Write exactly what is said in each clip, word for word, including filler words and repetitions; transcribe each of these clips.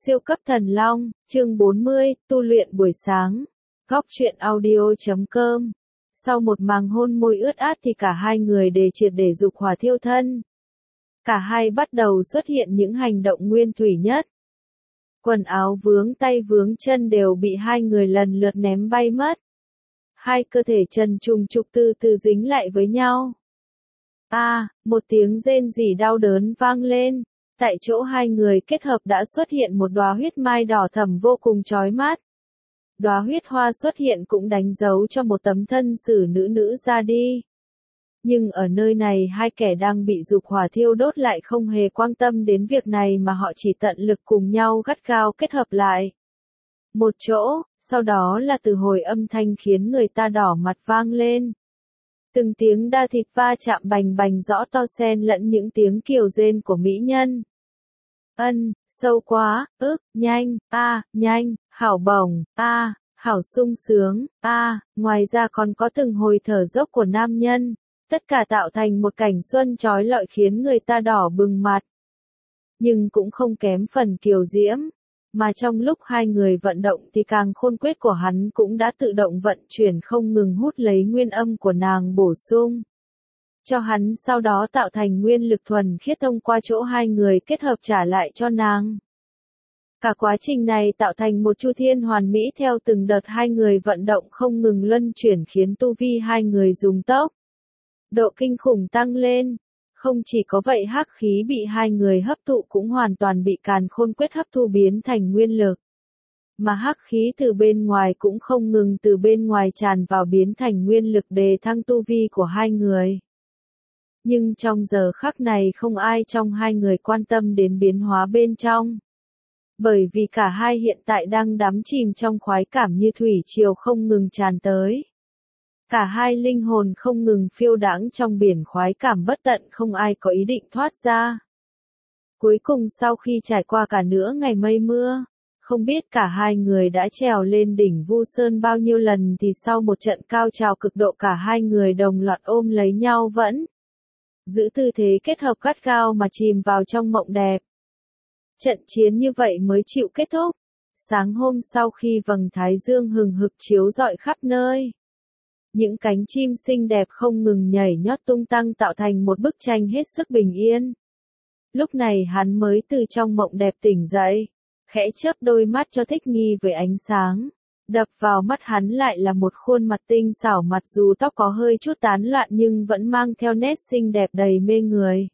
Siêu cấp thần long, chương bốn mươi, tu luyện buổi sáng. Góc truyện audio chấm com. Sau một màng hôn môi ướt át thì cả hai người đề triệt để dục hỏa thiêu thân. Cả hai bắt đầu xuất hiện những hành động nguyên thủy nhất. Quần áo vướng tay vướng chân đều bị hai người lần lượt ném bay mất. Hai cơ thể trần trùng trục từ từ dính lại với nhau. A, à, một tiếng rên rỉ đau đớn vang lên. Tại chỗ hai người kết hợp đã xuất hiện một đóa huyết mai đỏ thẫm vô cùng chói mắt. Đóa huyết hoa xuất hiện cũng đánh dấu cho một tấm thân xử nữ nữ ra đi. Nhưng ở nơi này hai kẻ đang bị dục hỏa thiêu đốt lại không hề quan tâm đến việc này mà họ chỉ tận lực cùng nhau gắt gao kết hợp lại. Một chỗ, sau đó là từ hồi âm thanh khiến người ta đỏ mặt vang lên. Từng tiếng da thịt va chạm bành bành rõ to xen lẫn những tiếng kêu rên của mỹ nhân. Ân, sâu quá, ức, nhanh, a, à, nhanh, hảo bổng, a, à, hảo sung sướng, a, à, ngoài ra còn có từng hồi thở dốc của nam nhân, tất cả tạo thành một cảnh xuân chói lọi khiến người ta đỏ bừng mặt. Nhưng cũng không kém phần kiều diễm, mà trong lúc hai người vận động thì càng khôn quyết của hắn cũng đã tự động vận chuyển không ngừng hút lấy nguyên âm của nàng bổ sung cho hắn, sau đó tạo thành nguyên lực thuần khiết thông qua chỗ hai người kết hợp trả lại cho nàng. Cả quá trình này tạo thành một chu thiên hoàn mỹ theo từng đợt hai người vận động không ngừng luân chuyển khiến tu vi hai người dùng tốc độ kinh khủng tăng lên. Không chỉ có vậy, hắc khí bị hai người hấp thụ cũng hoàn toàn bị càn khôn quyết hấp thu biến thành nguyên lực. Mà hắc khí từ bên ngoài cũng không ngừng từ bên ngoài tràn vào biến thành nguyên lực đề thăng tu vi của hai người. Nhưng trong giờ khắc này không ai trong hai người quan tâm đến biến hóa bên trong. Bởi vì cả hai hiện tại đang đắm chìm trong khoái cảm như thủy triều không ngừng tràn tới. Cả hai linh hồn không ngừng phiêu đãng trong biển khoái cảm bất tận, không ai có ý định thoát ra. Cuối cùng sau khi trải qua cả nửa ngày mây mưa, không biết cả hai người đã trèo lên đỉnh Vu Sơn bao nhiêu lần thì sau một trận cao trào cực độ cả hai người đồng loạt ôm lấy nhau vẫn giữ tư thế kết hợp gắt gao mà chìm vào trong mộng đẹp. Trận chiến như vậy mới chịu kết thúc. Sáng hôm sau khi vầng thái dương hừng hực chiếu rọi khắp nơi, những cánh chim xinh đẹp không ngừng nhảy nhót tung tăng tạo thành một bức tranh hết sức bình yên. Lúc này hắn mới từ trong mộng đẹp tỉnh dậy, khẽ chớp đôi mắt cho thích nghi với ánh sáng. Đập vào mắt hắn lại là một khuôn mặt tinh xảo, mặc dù tóc có hơi chút tán loạn nhưng vẫn mang theo nét xinh đẹp đầy mê người.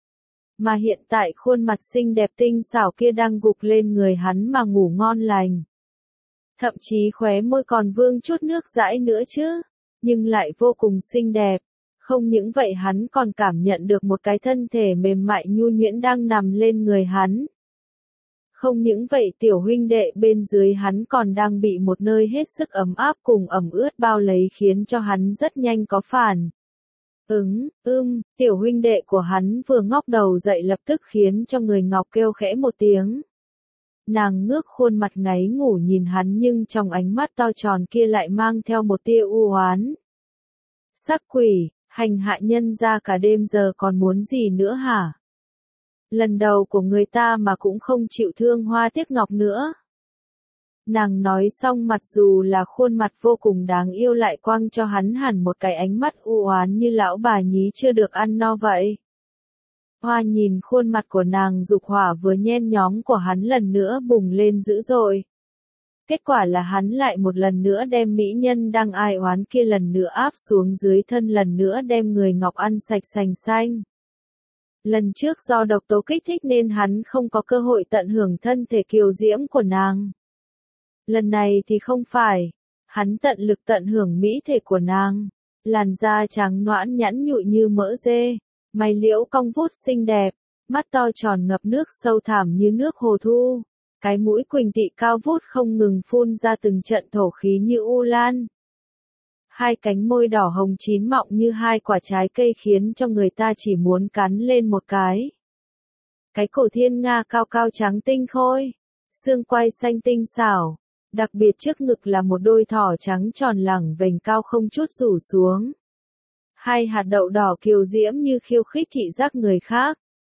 Mà hiện tại khuôn mặt xinh đẹp tinh xảo kia đang gục lên người hắn mà ngủ ngon lành. Thậm chí khóe môi còn vương chút nước dãi nữa chứ, nhưng lại vô cùng xinh đẹp. Không những vậy, hắn còn cảm nhận được một cái thân thể mềm mại nhu nhuyễn đang nằm lên người hắn. Không những vậy, tiểu huynh đệ bên dưới hắn còn đang bị một nơi hết sức ấm áp cùng ẩm ướt bao lấy khiến cho hắn rất nhanh có phản ứng. Ưm, tiểu huynh đệ của hắn vừa ngóc đầu dậy lập tức khiến cho người Ngọc kêu khẽ một tiếng. Nàng ngước khuôn mặt ngáy ngủ nhìn hắn, nhưng trong ánh mắt to tròn kia lại mang theo một tia u oán. Sắc quỷ, hành hạ nhân ra cả đêm giờ còn muốn gì nữa hả? Lần đầu của người ta mà cũng không chịu thương hoa tiếc ngọc nữa. Nàng nói xong, mặc dù là khuôn mặt vô cùng đáng yêu lại quăng cho hắn hẳn một cái ánh mắt u oán như lão bà nhí chưa được ăn no vậy. Hoa nhìn khuôn mặt của nàng, dục hỏa vừa nhen nhóm của hắn lần nữa bùng lên dữ dội. Kết quả là hắn lại một lần nữa đem mỹ nhân đang ai oán kia lần nữa áp xuống dưới thân, lần nữa đem người Ngọc ăn sạch sành xanh. Lần trước do độc tố kích thích nên hắn không có cơ hội tận hưởng thân thể kiều diễm của nàng. Lần này thì không phải, hắn tận lực tận hưởng mỹ thể của nàng. Làn da trắng nõn nhẵn nhụi như mỡ dê, mày liễu cong vút xinh đẹp, mắt to tròn ngập nước sâu thẳm như nước hồ thu, cái mũi quỳnh tị cao vút không ngừng phun ra từng trận thổ khí như u lan. Hai cánh môi đỏ hồng chín mọng như hai quả trái cây khiến cho người ta chỉ muốn cắn lên một cái. Cái cổ thiên nga cao cao trắng tinh khôi, xương quai xanh tinh xảo, đặc biệt trước ngực là một đôi thỏ trắng tròn lẳng vành cao không chút rủ xuống. Hai hạt đậu đỏ kiều diễm như khiêu khích thị giác người khác.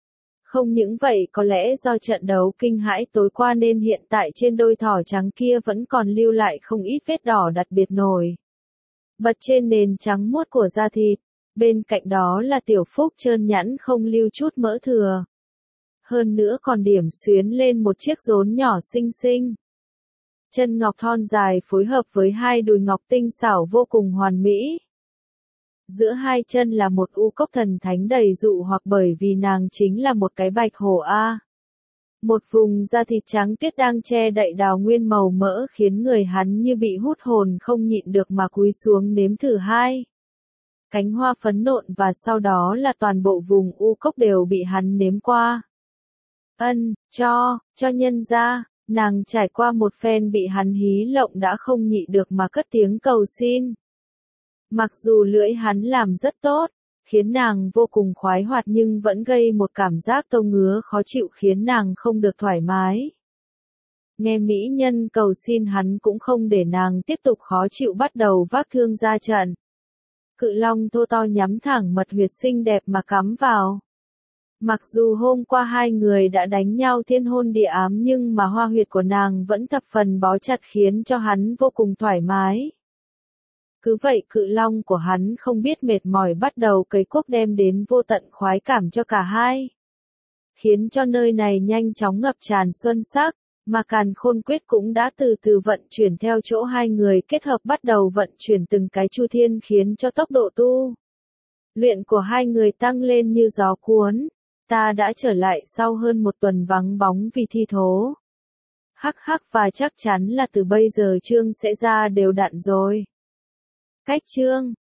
Không những vậy có lẽ do trận đấu kinh hãi tối qua nên hiện tại trên đôi thỏ trắng kia vẫn còn lưu lại không ít vết đỏ đặc biệt nổi bật trên nền trắng muốt của da thịt. Bên cạnh đó là tiểu phúc trơn nhẵn không lưu chút mỡ thừa. Hơn nữa còn điểm xuyến lên một chiếc rốn nhỏ xinh xinh. Chân ngọc thon dài phối hợp với hai đùi ngọc tinh xảo vô cùng hoàn mỹ. Giữa hai chân là một u cốc thần thánh đầy dụ hoặc bởi vì nàng chính là một cái bạch hổ A. Một vùng da thịt trắng tuyết đang che đậy đào nguyên màu mỡ khiến người hắn như bị hút hồn không nhịn được mà cúi xuống nếm thử hai. Cánh hoa phấn nộn và sau đó là toàn bộ vùng u cốc đều bị hắn nếm qua. Ân, cho, cho nhân ra, nàng trải qua một phen bị hắn hí lộng đã không nhịn được mà cất tiếng cầu xin. Mặc dù lưỡi hắn làm rất tốt, khiến nàng vô cùng khoái hoạt nhưng vẫn gây một cảm giác tâu ngứa khó chịu khiến nàng không được thoải mái. Nghe mỹ nhân cầu xin hắn cũng không để nàng tiếp tục khó chịu bắt đầu vác thương ra trận. Cự long thô to nhắm thẳng mật huyệt xinh đẹp mà cắm vào. Mặc dù hôm qua hai người đã đánh nhau thiên hôn địa ám nhưng mà hoa huyệt của nàng vẫn thập phần bó chặt khiến cho hắn vô cùng thoải mái. Cứ vậy cự long của hắn không biết mệt mỏi bắt đầu cấy cuốc đem đến vô tận khoái cảm cho cả hai. Khiến cho nơi này nhanh chóng ngập tràn xuân sắc, mà càn khôn quyết cũng đã từ từ vận chuyển theo chỗ hai người kết hợp bắt đầu vận chuyển từng cái chu thiên khiến cho tốc độ tu luyện của hai người tăng lên như gió cuốn. Ta đã trở lại sau hơn một tuần vắng bóng vì thi thố. Hắc hắc và chắc chắn là từ bây giờ chương sẽ ra đều đặn rồi. Cách chương